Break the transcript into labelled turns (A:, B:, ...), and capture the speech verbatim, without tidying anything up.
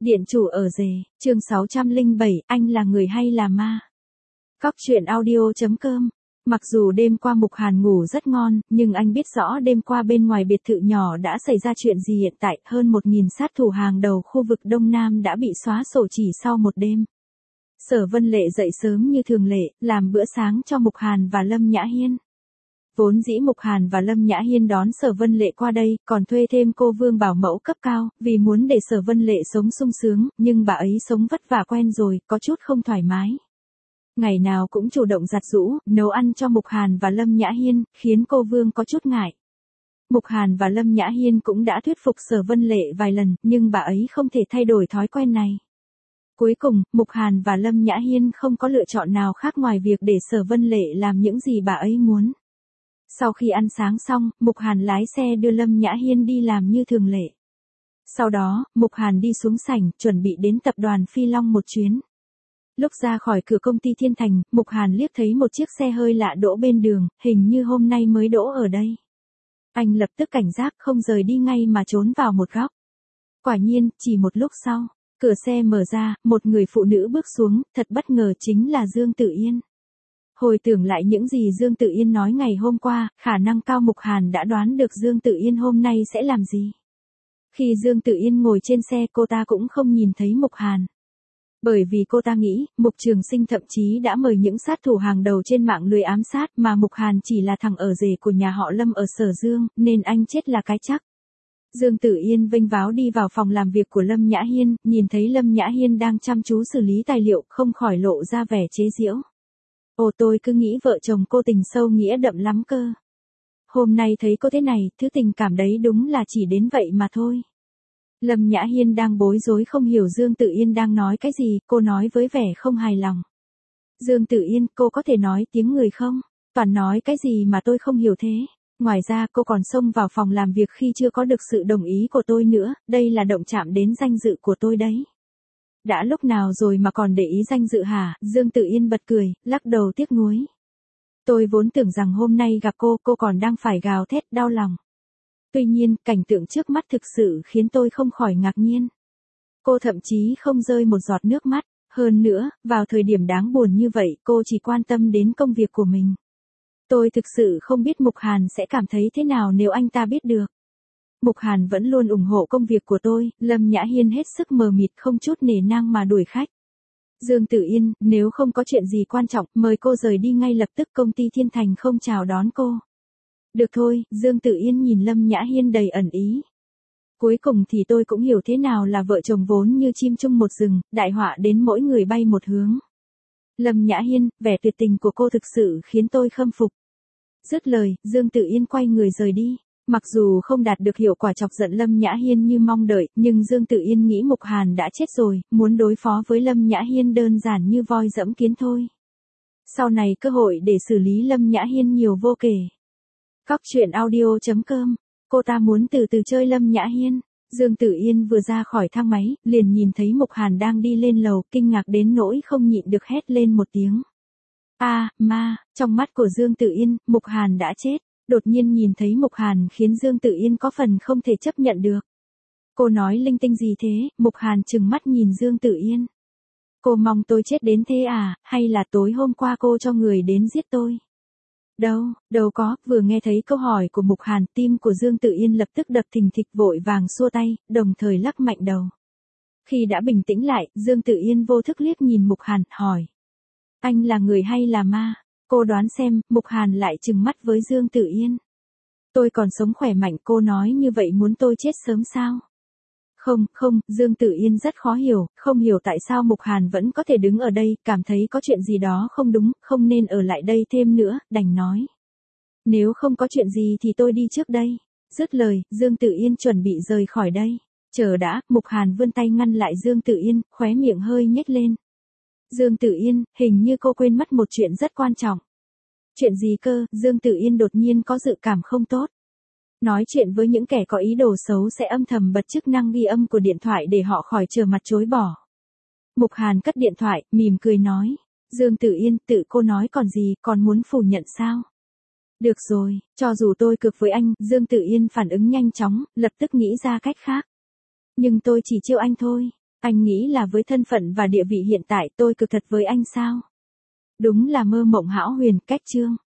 A: Điện chủ ở rể, chương sáu trăm lẻ bảy, anh là người hay là ma? Cóc truyện audio.com. Mặc dù đêm qua Mục Hàn ngủ rất ngon, nhưng anh biết rõ đêm qua bên ngoài biệt thự nhỏ đã xảy ra chuyện gì. Hiện tại, hơn một nghìn sát thủ hàng đầu khu vực Đông Nam đã bị xóa sổ chỉ sau một đêm. Sở Vân Lệ dậy sớm như thường lệ, làm bữa sáng cho Mục Hàn và Lâm Nhã Hiên. Vốn dĩ Mục Hàn và Lâm Nhã Hiên đón Sở Vân Lệ qua đây, còn thuê thêm cô Vương Bảo Mẫu cấp cao, vì muốn để Sở Vân Lệ sống sung sướng, nhưng bà ấy sống vất vả quen rồi, có chút không thoải mái. Ngày nào cũng chủ động giặt giũ, nấu ăn cho Mục Hàn và Lâm Nhã Hiên, khiến cô Vương có chút ngại. Mục Hàn và Lâm Nhã Hiên cũng đã thuyết phục Sở Vân Lệ vài lần, nhưng bà ấy không thể thay đổi thói quen này. Cuối cùng, Mục Hàn và Lâm Nhã Hiên không có lựa chọn nào khác ngoài việc để Sở Vân Lệ làm những gì bà ấy muốn. Sau khi ăn sáng xong, Mục Hàn lái xe đưa Lâm Nhã Hiên đi làm như thường lệ. Sau đó, Mục Hàn đi xuống sảnh, chuẩn bị đến tập đoàn Phi Long một chuyến. Lúc ra khỏi cửa công ty Thiên Thành, Mục Hàn liếc thấy một chiếc xe hơi lạ đỗ bên đường, hình như hôm nay mới đỗ ở đây. Anh lập tức cảnh giác, không rời đi ngay mà trốn vào một góc. Quả nhiên, chỉ một lúc sau, cửa xe mở ra, một người phụ nữ bước xuống, thật bất ngờ chính là Dương Tử Yên. Hồi tưởng lại những gì Dương Tử Yên nói ngày hôm qua, khả năng cao Mục Hàn đã đoán được Dương Tử Yên hôm nay sẽ làm gì. Khi Dương Tử Yên ngồi trên xe, cô ta cũng không nhìn thấy Mục Hàn. Bởi vì cô ta nghĩ, Mục Trường Sinh thậm chí đã mời những sát thủ hàng đầu trên mạng lưới ám sát, mà Mục Hàn chỉ là thằng ở rể của nhà họ Lâm ở Sở Dương, nên anh chết là cái chắc. Dương Tử Yên vênh váo đi vào phòng làm việc của Lâm Nhã Hiên, nhìn thấy Lâm Nhã Hiên đang chăm chú xử lý tài liệu, không khỏi lộ ra vẻ chế giễu. Ồ, tôi cứ nghĩ vợ chồng cô tình sâu nghĩa đậm lắm cơ. Hôm nay thấy cô thế này, thứ tình cảm đấy đúng là chỉ đến vậy mà thôi. Lâm Nhã Hiên đang bối rối không hiểu Dương Tử Yên đang nói cái gì, cô nói với vẻ không hài lòng. Dương Tử Yên, cô có thể nói tiếng người không? Toàn nói cái gì mà tôi không hiểu thế? Ngoài ra cô còn xông vào phòng làm việc khi chưa có được sự đồng ý của tôi nữa, đây là động chạm đến danh dự của tôi đấy. Đã lúc nào rồi mà còn để ý danh dự hả? Dương Tử Yên bật cười, lắc đầu tiếc nuối. Tôi vốn tưởng rằng hôm nay gặp cô, cô còn đang phải gào thét đau lòng. Tuy nhiên, cảnh tượng trước mắt thực sự khiến tôi không khỏi ngạc nhiên. Cô thậm chí không rơi một giọt nước mắt. Hơn nữa, vào thời điểm đáng buồn như vậy, cô chỉ quan tâm đến công việc của mình. Tôi thực sự không biết Mục Hàn sẽ cảm thấy thế nào nếu anh ta biết được. Mục Hàn vẫn luôn ủng hộ công việc của tôi. Lâm Nhã Hiên hết sức mờ mịt, không chút nể nang mà đuổi khách. Dương Tử Yên, nếu không có chuyện gì quan trọng, mời cô rời đi ngay lập tức, công ty Thiên Thành không chào đón cô. Được thôi, Dương Tử Yên nhìn Lâm Nhã Hiên đầy ẩn ý. Cuối cùng thì tôi cũng hiểu thế nào là vợ chồng vốn như chim chung một rừng, đại họa đến mỗi người bay một hướng. Lâm Nhã Hiên, vẻ tuyệt tình của cô thực sự khiến tôi khâm phục. Dứt lời, Dương Tử Yên quay người rời đi. Mặc dù không đạt được hiệu quả chọc giận Lâm Nhã Hiên như mong đợi, nhưng Dương Tử Yên nghĩ Mục Hàn đã chết rồi, muốn đối phó với Lâm Nhã Hiên đơn giản như voi dẫm kiến thôi. Sau này cơ hội để xử lý Lâm Nhã Hiên nhiều vô kể. Cóc truyện audio.com. Cô ta muốn từ từ chơi Lâm Nhã Hiên. Dương Tử Yên vừa ra khỏi thang máy, liền nhìn thấy Mục Hàn đang đi lên lầu, kinh ngạc đến nỗi không nhịn được hét lên một tiếng. A, à, ma, trong mắt của Dương Tử Yên, Mục Hàn đã chết. Đột nhiên nhìn thấy Mục Hàn khiến Dương Tử Yên có phần không thể chấp nhận được. Cô nói linh tinh gì thế? Mục Hàn trừng mắt nhìn Dương Tử Yên. Cô mong tôi chết đến thế à, hay là tối hôm qua cô cho người đến giết tôi? Đâu, đâu có, vừa nghe thấy câu hỏi của Mục Hàn, tim của Dương Tử Yên lập tức đập thình thịch, vội vàng xua tay, đồng thời lắc mạnh đầu. Khi đã bình tĩnh lại, Dương Tử Yên vô thức liếc nhìn Mục Hàn, hỏi. Anh là người hay là ma? Cô đoán xem. Mục Hàn lại trừng mắt với Dương Tử Yên. Tôi còn sống khỏe mạnh, cô nói như vậy muốn tôi chết sớm sao? Không, không, Dương Tử Yên rất khó hiểu, không hiểu tại sao Mục Hàn vẫn có thể đứng ở đây, cảm thấy có chuyện gì đó không đúng, không nên ở lại đây thêm nữa, đành nói. Nếu không có chuyện gì thì tôi đi trước đây. Dứt lời, Dương Tử Yên chuẩn bị rời khỏi đây. Chờ đã, Mục Hàn vươn tay ngăn lại Dương Tử Yên, khóe miệng hơi nhếch lên. Dương Tử Yên, hình như cô quên mất một chuyện rất quan trọng. Chuyện gì cơ? Dương Tử Yên đột nhiên có dự cảm không tốt. Nói chuyện với những kẻ có ý đồ xấu sẽ âm thầm bật chức năng ghi âm của điện thoại để họ khỏi trở mặt chối bỏ. Mục Hàn cất điện thoại, mỉm cười nói. Dương Tử Yên, tự cô nói còn gì, còn muốn phủ nhận sao? Được rồi, cho dù tôi cược với anh, Dương Tử Yên phản ứng nhanh chóng, lập tức nghĩ ra cách khác. Nhưng tôi chỉ trêu anh thôi. Anh nghĩ là với thân phận và địa vị hiện tại tôi cực thật với anh sao? Đúng là mơ mộng hão huyền, cách chương.